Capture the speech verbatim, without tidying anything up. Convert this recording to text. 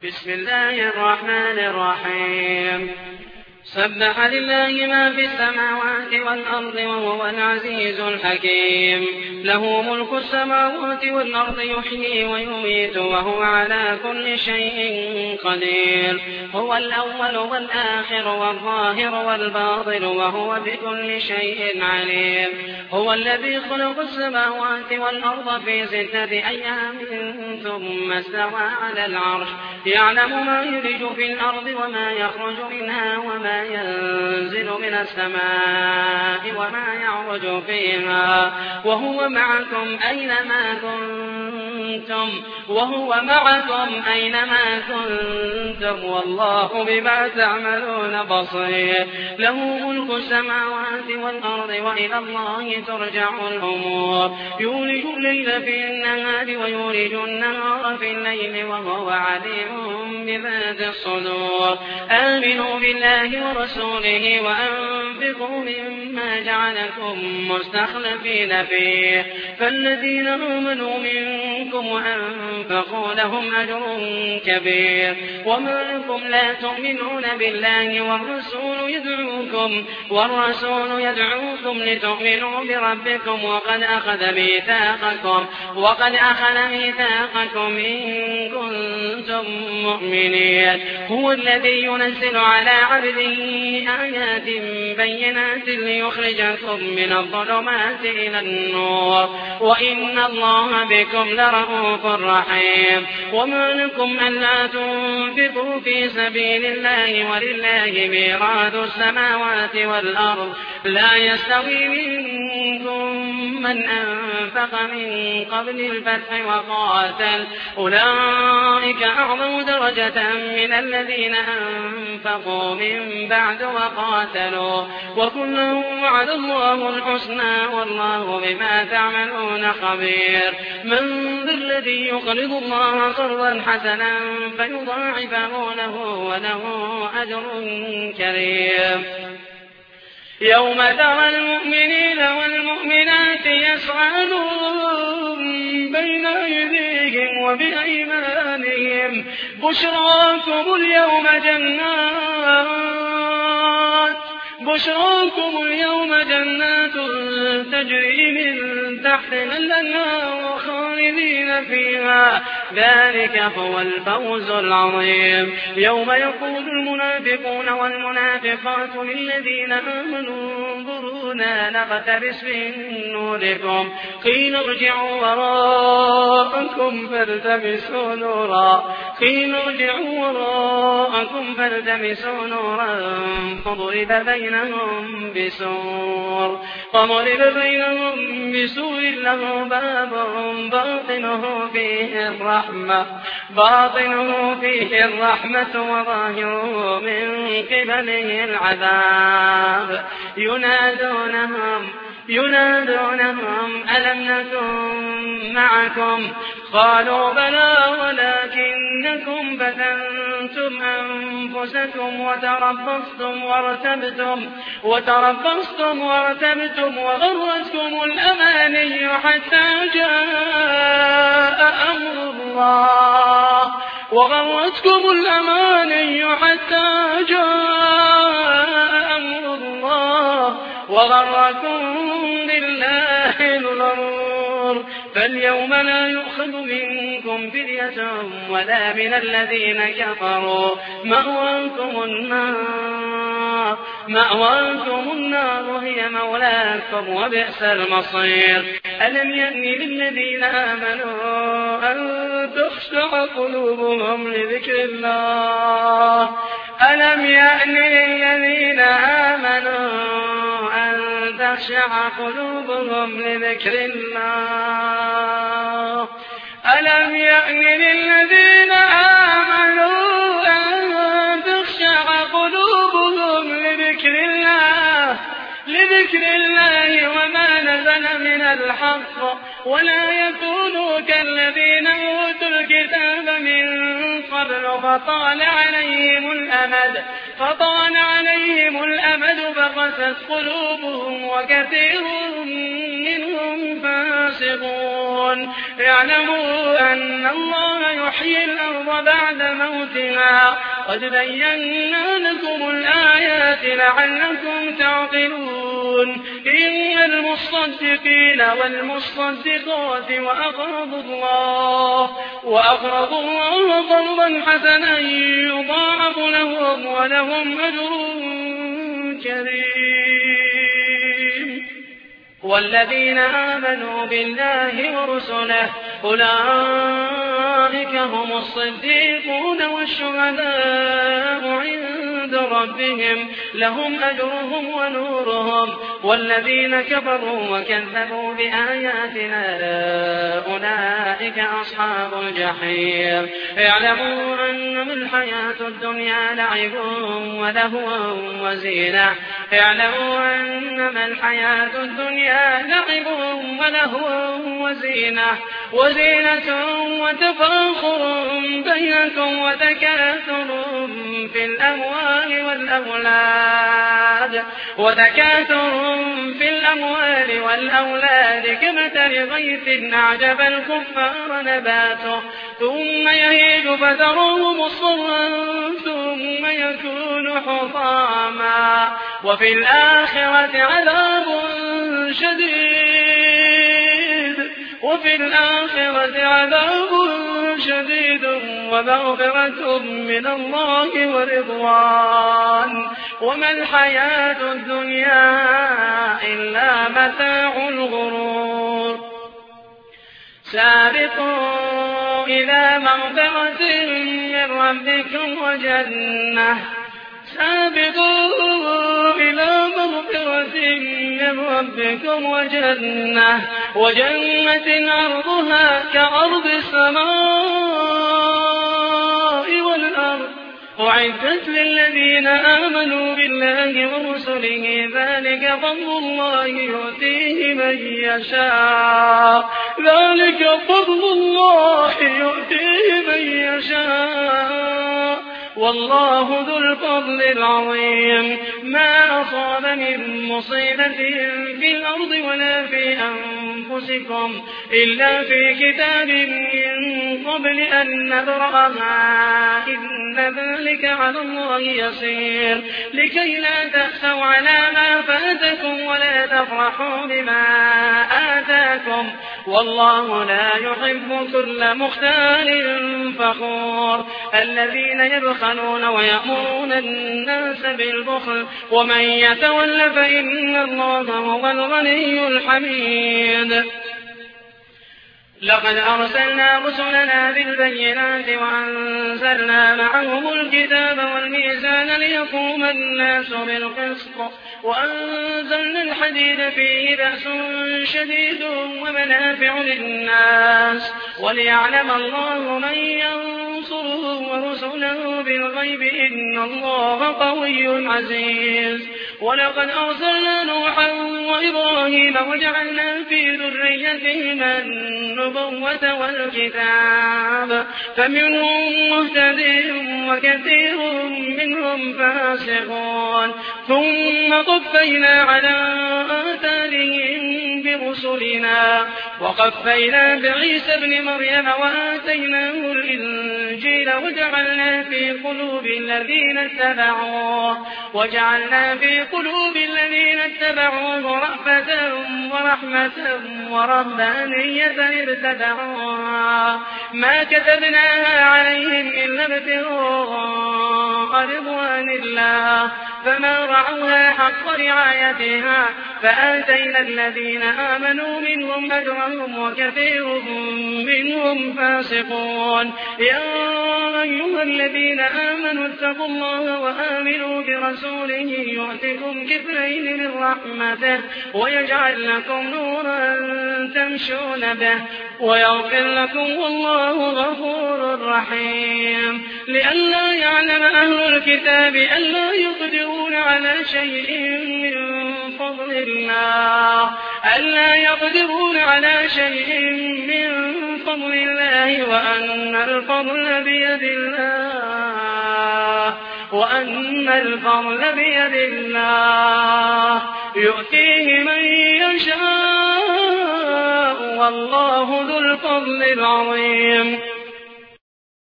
بسم الله الرحمن الرحيم سبح لله ما في السماوات والأرض وهو العزيز الحكيم له ملك السماوات والأرض يحيي ويميت وهو على كل شيء قدير هو الأول والآخر والظاهر والباطن وهو بكل شيء عليم هو الذي خلق السماوات والأرض في ستة أيام ثم استوى على العرش يعلم ما يلج في الأرض وما يخرج منها وما ينزل من السماء وما يعرج فيها وهو معكم أينما كنتم وهو معكم أينما كنتم والله بما تعملون بصير له ملك السماوات والأرض وإلى الله ترجع الأمور يولج الليل في النهار ويولج النهار في الليل وهو عليم بذات الصدور آمنوا بالله ورسوله وأنفقوا مما جعلكم مستخلفين فيه فالذين آمنوا منكم وأنفقوا لهم أجر كبير وما لكم لا تؤمنون بالله والرسول يدعوكم والرسول يدعوكم لتؤمنوا بربكم وقد أخذ ميثاقكم وقد أخذ ميثاقكم إن كنتم مؤمنين هو الذي ينزل على عبده آيات بينات ليخرجكم من الظلمات إلى النور وإن الله بكم لرءوف رحيم وما لكم ألا تنفقوا في سبيل الله ولله ميراث السماوات والأرض لا يستوي منكم من أنفق من قبل الفتح وقاتل أولئك أعظم درجة من الذين أنفقوا من بعد وقاتلوا وكلا وعد الله الحسنى والله بما تعملون خبير من ذا الذي يقرض الله قرضا حسنا فيضاعفه له وله أجر كريم يوم ترى المؤمنين والمؤمنات يسعى نورهم بين أيديهم وبأيمانهم بشراكم اليوم جنات بشراكم اليوم جنات تجري من تحتها الأنهار خالدين فيها ذلك هو الفوز العظيم يوم يقول المنافقون والمنافقات للذين آمنوا انظرونا نقتبس من نوركم قيل ارجعوا وراءكم فالتمسوا نورا قيل ارجعوا وراءكم فالتمسوا نورا فضرب بينهم بسور فضرب بينهم بسور له باب باطنه فيه الرحمة باطنه فيه الرحمة وظاهره من قبله العذاب ينادونهم ينادونهم ألم نكن معكم قالوا بلى ولكنكم فتنتم أنفسكم وتربصتم وارتبتم وتربصتم وارتبتم وغرتكم الأماني حتى جاء أمر الله وغرتكم الأماني حتى جاء أمر الله وغركم بالله الغرور فاليوم لا يؤخذ منكم فدية ولا من الذين كفروا مأواكم النار مأواكم النار هي مولاكم وبئس المصير ألم يأن للذين آمنوا أن تخشع قلوبهم لذكر الله ألم يأن للذين آمنوا أن تخشع قلوبهم لذكر الله ألم يأن للذين آمنوا أن تخشع قلوبهم لذكر الله لذكر الله وما نزل من الحق ولا يكونوا كالذين أوتوا الكتاب من قبل كفروا فطال عليهم الأمد فطال عليهم الأمد فقست قلوبهم وكثير منهم فاسقون اعلموا أن الله يحيي الأرض بعد موتها قد بينا لكم الآيات لعلكم تعقلون إن المصدقين والمصدقات وأقرضوا الله وأقرضوا الله قرضا حسنا يضاعف لهم ولهم أجر كريم والذين آمنوا بالله ورسله أولئك هم الصديقون والشهداء عند ربهم لهم أجرهم ونورهم والذين كفروا وكذبوا بآياتنا أولئك أصحاب الجحيم اعلموا أنما الحياة الدنيا لعب ولهو وزينة اعلموا أنما الحياة الدنيا لعب ولهو وزينة وزينة وتفاخر بينكم وتكاثر في الأموال والأولاد وتكاثر في الأموال والأولاد كمثل غيث أعجب الكفار نباته ثم يهيج فتروه مصفرا ثم يكون حطاما وفي الآخرة عذاب شديد وفي الآخرة عذاب شديد ومغفرة من الله ورضوان وما الحياة الدنيا إلا متاع الغرور سابقوا إلى مغفرة من ربكم وجنة سابقوا إلى مغفرة من ربكم وجنة وجنة عرضها كعرض السماء والأرض أعدت للذين آمنوا بالله ورسله ذلك فضل الله يؤتيه من يشاء ذلك فضل الله يؤتيه من يشاء والله ذو الفضل العظيم ما أصاب من مصيبة في الأرض ولا في أنفسكم إلا في كتاب من قبل أن نبرأها إن ذلك على الله يسير لكي لا تأسوا على ما فاتكم ولا تفرحوا بما آتاكم والله لا يحب كل مختال فخور الذين يبخلون ويأمرون الناس بالبخل ومن يتول فإن الله هو الغني الحميد لقد أرسلنا رسلنا بالبينات وأنزلنا معهم الكتاب والميزان ليقوم الناس بالقسط وأنزلنا الحديد فيه بأس شديد ومنافع للناس وليعلم الله من ينصره ورسله بالغيب إن الله قوي عزيز ولقد أرسلنا نوحا وإبراهيم وجعلنا في ذريتهما النبوة والكتاب فمنهم مهتد وكثير منهم فاسقون ثم قفينا على آثارهم برسلنا وقفينا بعيسى ابن مريم وآتيناه الإنجيل وجعلنا في قلوب الذين اتبعوه وجعلنا في قلوب الذين اتبعوه رأفة ورحمة ورهبانية ابتدعوها ما كتبناها عليهم إلا ابتغاء رضوان الله فما رعوها حق رعايتها فآتينا الذين آمنوا منهم أجرهم وكثير منهم فاسقون يا أيها الذين آمنوا اتقوا الله وآمنوا برسوله يؤتكم كفلين من رحمته ويجعل لكم نورا تمشون به ويغفر لكم والله غفور رحيم لئلا يعلم أهل الكتاب ألا يقدرون على شيء من فضل الله ألا يقدرون على شيء من فضل الله وأن الفضل بيد الله وأن الفضل بيد الله يؤتيه من يشاء والله ذو الفضل العظيم